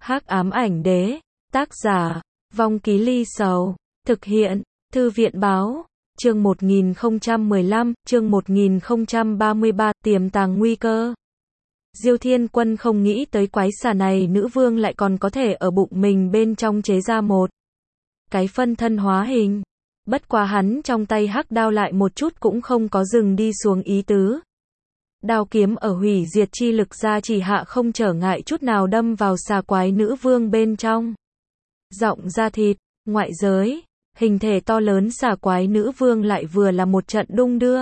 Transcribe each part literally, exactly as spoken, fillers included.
Hắc ám ảnh đế, tác giả, Vong Ký Ly Sầu, thực hiện, Thư viện báo, chương một nghìn không trăm mười lăm, chương một nghìn không trăm ba mươi ba, tiềm tàng nguy cơ. Diêu Thiên Quân không nghĩ tới quái xà này nữ vương lại còn có thể ở bụng mình bên trong chế ra một cái phân thân hóa hình. Bất quá hắn trong tay hắc đao lại một chút cũng không có dừng đi xuống ý tứ. Đao kiếm ở hủy diệt chi lực ra chỉ hạ không trở ngại chút nào đâm vào xà quái nữ vương bên trong. Giọng da thịt, ngoại giới, hình thể to lớn xà quái nữ vương lại vừa là một trận đung đưa.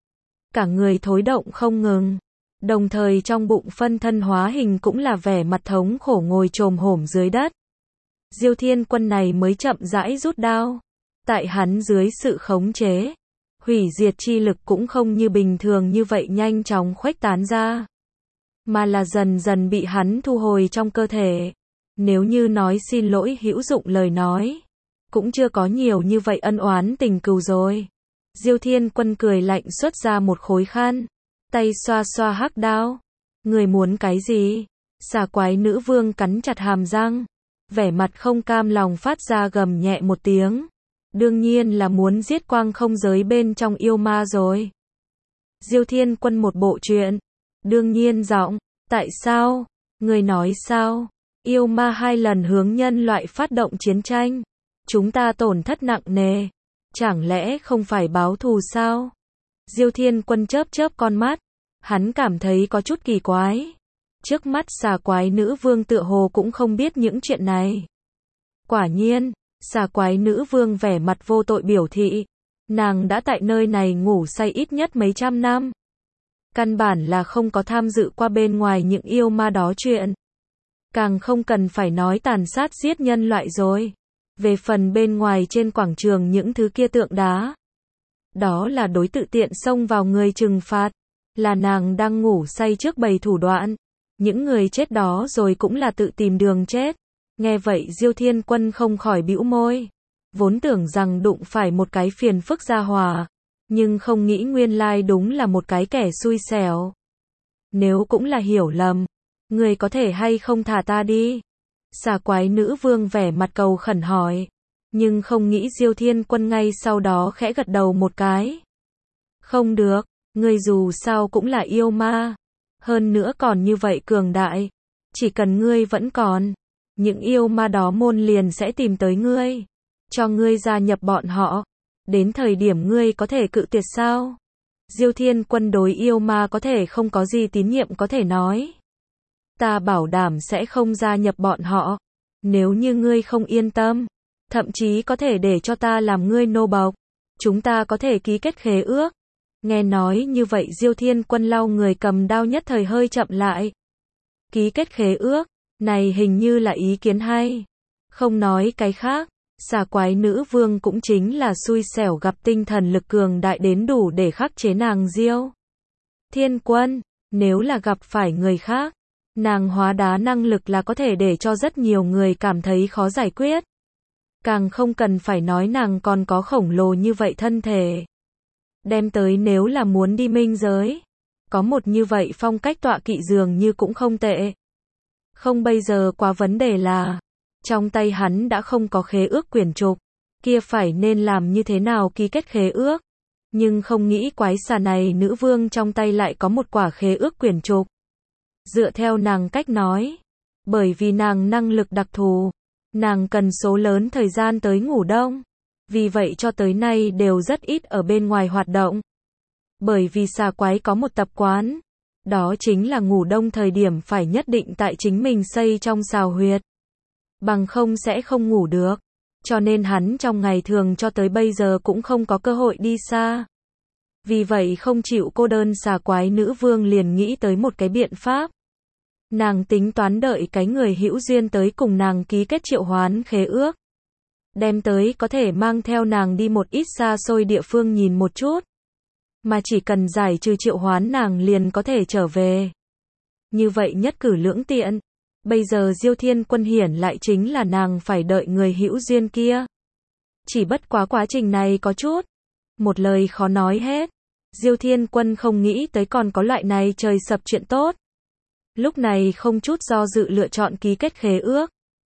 Cả người thối động không ngừng. Đồng thời trong bụng phân thân hóa hình cũng là vẻ mặt thống khổ ngồi chồm hổm dưới đất. Diêu Thiên Quân này mới chậm rãi rút đao. Tại hắn dưới sự khống chế, hủy diệt chi lực cũng không như bình thường như vậy nhanh chóng khuếch tán ra, mà là dần dần bị hắn thu hồi trong cơ thể. Nếu như nói xin lỗi hữu dụng lời nói, cũng chưa có nhiều như vậy ân oán tình cừu rồi. Diêu Thiên Quân cười lạnh xuất ra một khối khăn, tay xoa xoa hắc đao. Người muốn cái gì? Xà quái nữ vương cắn chặt hàm răng, vẻ mặt không cam lòng phát ra gầm nhẹ một tiếng. Đương nhiên là muốn giết quang không giới bên trong yêu ma rồi. Diêu Thiên Quân một bộ chuyện. Đương nhiên giọng, tại sao? Người nói sao? Yêu ma hai lần hướng nhân loại phát động chiến tranh. Chúng ta tổn thất nặng nề. Chẳng lẽ không phải báo thù sao? Diêu Thiên Quân chớp chớp con mắt. Hắn cảm thấy có chút kỳ quái. Trước mắt xà quái nữ vương tựa hồ cũng không biết những chuyện này. Quả nhiên, xà quái nữ vương vẻ mặt vô tội biểu thị. Nàng đã tại nơi này ngủ say ít nhất mấy trăm năm. Căn bản là không có tham dự qua bên ngoài những yêu ma đó chuyện. Càng không cần phải nói tàn sát giết nhân loại rồi. Về phần bên ngoài trên quảng trường những thứ kia tượng đá. Đó là đối tự tiện xông vào người trừng phạt. Là nàng đang ngủ say trước bày thủ đoạn. Những người chết đó rồi cũng là tự tìm đường chết. Nghe vậy Diêu Thiên Quân không khỏi bĩu môi. Vốn tưởng rằng đụng phải một cái phiền phức gia hỏa. Nhưng không nghĩ nguyên lai đúng là một cái kẻ xui xẻo. Nếu cũng là hiểu lầm. Người có thể hay không thả ta đi? Xà quái nữ vương vẻ mặt cầu khẩn hỏi. Nhưng không nghĩ Diêu Thiên Quân ngay sau đó khẽ gật đầu một cái. Không được, người dù sao cũng là yêu ma. Hơn nữa còn như vậy cường đại. Chỉ cần ngươi vẫn còn. Những yêu ma đó môn liền sẽ tìm tới ngươi. Cho ngươi gia nhập bọn họ. Đến thời điểm ngươi có thể cự tuyệt sao? Diêu Thiên Quân đối yêu ma có thể không có gì tín nhiệm có thể nói. Ta bảo đảm sẽ không gia nhập bọn họ. Nếu như ngươi không yên tâm. Thậm chí có thể để cho ta làm ngươi nô bộc. Chúng ta có thể ký kết khế ước. Nghe nói như vậy Diêu Thiên Quân lau người cầm đao nhất thời hơi chậm lại. Ký kết khế ước. Này hình như là ý kiến hay. Không nói cái khác, xà quái nữ vương cũng chính là xui xẻo gặp tinh thần lực cường đại đến đủ để khắc chế nàng Diêu Thiên Quân. Nếu là gặp phải người khác, nàng hóa đá năng lực là có thể để cho rất nhiều người cảm thấy khó giải quyết. Càng không cần phải nói nàng còn có khổng lồ như vậy thân thể. Đem tới nếu là muốn đi minh giới. Có một như vậy phong cách tọa kỵ dường như cũng không tệ. Không bây giờ quá vấn đề là, trong tay hắn đã không có khế ước quyển trục, kia phải nên làm như thế nào ký kết khế ước. Nhưng không nghĩ quái xà này nữ vương trong tay lại có một quả khế ước quyển trục. Dựa theo nàng cách nói, bởi vì nàng năng lực đặc thù, nàng cần số lớn thời gian tới ngủ đông. Vì vậy cho tới nay đều rất ít ở bên ngoài hoạt động. Bởi vì xà quái có một tập quán. Đó chính là ngủ đông thời điểm phải nhất định tại chính mình xây trong xào huyệt. Bằng không sẽ không ngủ được. Cho nên hắn trong ngày thường cho tới bây giờ cũng không có cơ hội đi xa. Vì vậy không chịu cô đơn xà quái nữ vương liền nghĩ tới một cái biện pháp. Nàng tính toán đợi cái người hữu duyên tới cùng nàng ký kết triệu hoán khế ước. Đem tới có thể mang theo nàng đi một ít xa xôi địa phương nhìn một chút. Mà chỉ cần giải trừ triệu hoán nàng liền có thể trở về. Như vậy nhất cử lưỡng tiện. Bây giờ Diêu Thiên Quân hiển lại chính là nàng phải đợi người hữu duyên kia. Chỉ bất quá quá trình này có chút. Một lời khó nói hết. Diêu Thiên Quân không nghĩ tới còn có loại này trời sập chuyện tốt. Lúc này không chút do dự lựa chọn ký kết khế ước.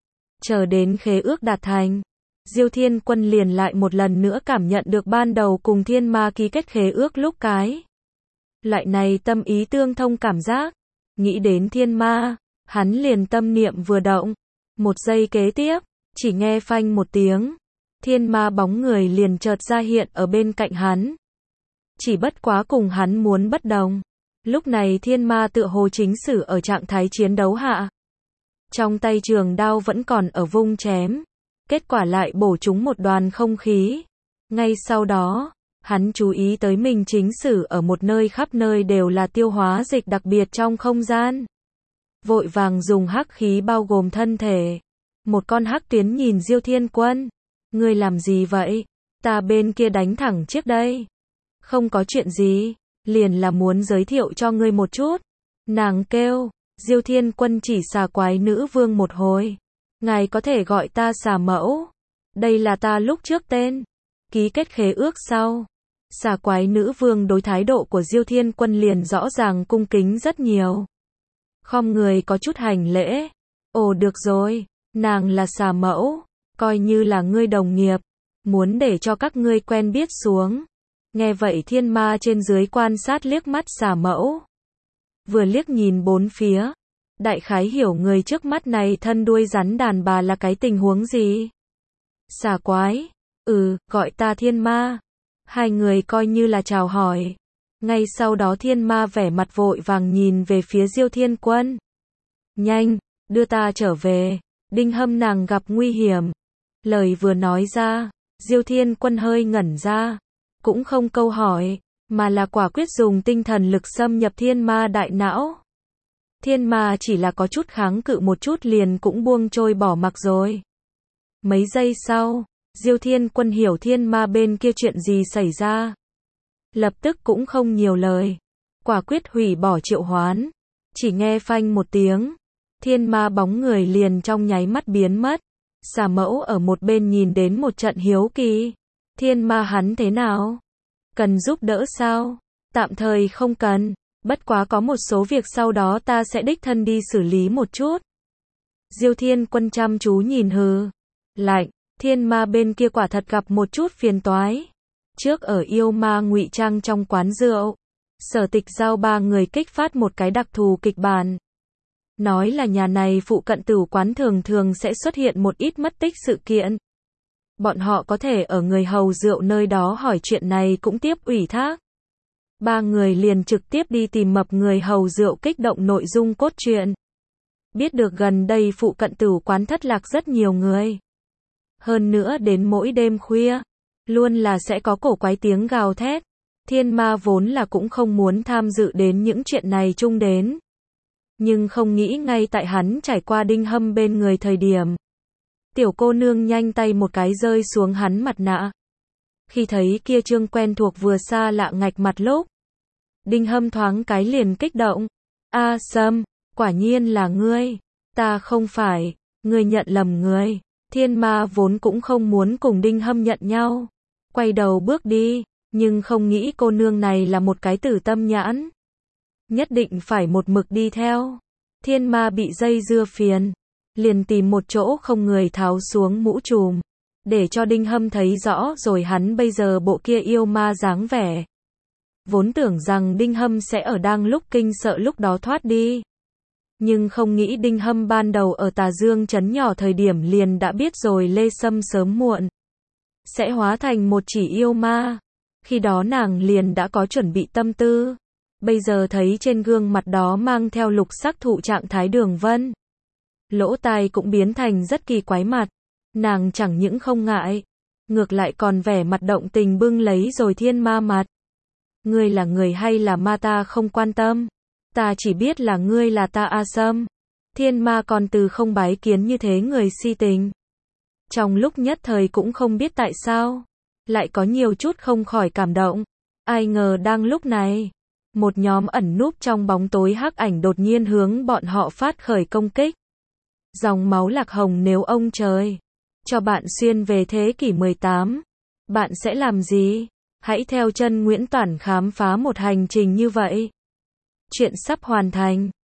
Chờ đến khế ước đạt thành, Diêu Thiên Quân liền lại một lần nữa cảm nhận được ban đầu cùng thiên ma ký kết khế ước lúc cái. Loại này tâm ý tương thông cảm giác. Nghĩ đến thiên ma, hắn liền tâm niệm vừa động. Một giây kế tiếp, chỉ nghe phanh một tiếng. Thiên ma bóng người liền chợt ra hiện ở bên cạnh hắn. Chỉ bất quá cùng hắn muốn bất đồng. Lúc này thiên ma tựa hồ chính sử ở trạng thái chiến đấu hạ. Trong tay trường đao vẫn còn ở vung chém. Kết quả lại bổ trúng một đoàn không khí. Ngay sau đó, hắn chú ý tới mình chính sử ở một nơi khắp nơi đều là tiêu hóa dịch đặc biệt trong không gian. Vội vàng dùng hắc khí bao gồm thân thể. Một con hắc tuyến nhìn Diêu Thiên Quân. Ngươi làm gì vậy? Ta bên kia đánh thẳng trước đây. Không có chuyện gì, liền là muốn giới thiệu cho ngươi một chút. Nàng kêu, Diêu Thiên Quân chỉ xà quái nữ vương một hồi. Ngài có thể gọi ta xà mẫu. Đây là ta lúc trước tên. Ký kết khế ước sau. Xà quái nữ vương đối thái độ của Diêu Thiên Quân liền rõ ràng cung kính rất nhiều. Khom người có chút hành lễ. Ồ được rồi, nàng là xà mẫu. Coi như là ngươi đồng nghiệp. Muốn để cho các ngươi quen biết xuống. Nghe vậy thiên ma trên dưới quan sát liếc mắt xà mẫu. Vừa liếc nhìn bốn phía. Đại khái hiểu người trước mắt này thân đuôi rắn đàn bà là cái tình huống gì. Xà quái. Ừ, gọi ta thiên ma. Hai người coi như là chào hỏi. Ngay sau đó thiên ma vẻ mặt vội vàng nhìn về phía Diêu Thiên Quân. Nhanh, đưa ta trở về. Đinh Hâm nàng gặp nguy hiểm. Lời vừa nói ra, Diêu Thiên Quân hơi ngẩn ra. Cũng không câu hỏi, mà là quả quyết dùng tinh thần lực xâm nhập thiên ma đại não. Thiên ma chỉ là có chút kháng cự một chút liền cũng buông trôi bỏ mặc rồi. Mấy giây sau, Diêu Thiên Quân hiểu thiên ma bên kia chuyện gì xảy ra. Lập tức cũng không nhiều lời. Quả quyết hủy bỏ triệu hoán. Chỉ nghe phanh một tiếng. Thiên ma bóng người liền trong nháy mắt biến mất. Xà mẫu ở một bên nhìn đến một trận hiếu kỳ. Thiên ma hắn thế nào? Cần giúp đỡ sao? Tạm thời không cần. Bất quá có một số việc sau đó ta sẽ đích thân đi xử lý một chút. Diêu Thiên Quân chăm chú nhìn hừ. Lạnh, thiên ma bên kia quả thật gặp một chút phiền toái. Trước ở yêu ma ngụy trang trong quán rượu. Sở Tịch giao ba người kích phát một cái đặc thù kịch bản. Nói là nhà này phụ cận tử quán thường thường sẽ xuất hiện một ít mất tích sự kiện. Bọn họ có thể ở người hầu rượu nơi đó hỏi chuyện này cũng tiếp ủy thác. Ba người liền trực tiếp đi tìm mập người hầu rượu kích động nội dung cốt truyện. Biết được gần đây phụ cận tử quán thất lạc rất nhiều người. Hơn nữa đến mỗi đêm khuya, luôn là sẽ có cổ quái tiếng gào thét. Thiên ma vốn là cũng không muốn tham dự đến những chuyện này chung đến. Nhưng không nghĩ ngay tại hắn trải qua Đinh Hâm bên người thời điểm. Tiểu cô nương nhanh tay một cái rơi xuống hắn mặt nạ. Khi thấy kia trương quen thuộc vừa xa lạ ngạch mặt lúc. Đinh Hâm thoáng cái liền kích động. A Sâm, quả nhiên là ngươi. Ta không phải, ngươi nhận lầm người. Thiên ma vốn cũng không muốn cùng Đinh Hâm nhận nhau. Quay đầu bước đi, nhưng không nghĩ cô nương này là một cái tử tâm nhãn. Nhất định phải một mực đi theo. Thiên ma bị dây dưa phiền. Liền tìm một chỗ không người tháo xuống mũ trùm. Để cho Đinh Hâm thấy rõ rồi hắn bây giờ bộ kia yêu ma dáng vẻ. Vốn tưởng rằng Đinh Hâm sẽ ở đang lúc kinh sợ lúc đó thoát đi. Nhưng không nghĩ Đinh Hâm ban đầu ở Tà Dương trấn nhỏ thời điểm liền đã biết rồi Lê Sâm sớm muộn sẽ hóa thành một chỉ yêu ma. Khi đó nàng liền đã có chuẩn bị tâm tư. Bây giờ thấy trên gương mặt đó mang theo lục sắc thụ trạng thái Đường Vân. Lỗ tai cũng biến thành rất kỳ quái mặt. Nàng chẳng những không ngại, ngược lại còn vẻ mặt động tình bưng lấy rồi thiên ma mặt. Ngươi là người hay là ma ta không quan tâm. Ta chỉ biết là ngươi là ta A Sâm. Thiên ma còn từ không bái kiến như thế người si tình. Trong lúc nhất thời cũng không biết tại sao. Lại có nhiều chút không khỏi cảm động. Ai ngờ đang lúc này. Một nhóm ẩn núp trong bóng tối hắc ảnh đột nhiên hướng bọn họ phát khởi công kích. Dòng máu lạc hồng nếu ông trời cho bạn xuyên về thế kỷ mười tám. Bạn sẽ làm gì? Hãy theo chân Nguyễn Toản khám phá một hành trình như vậy. Chuyện sắp hoàn thành.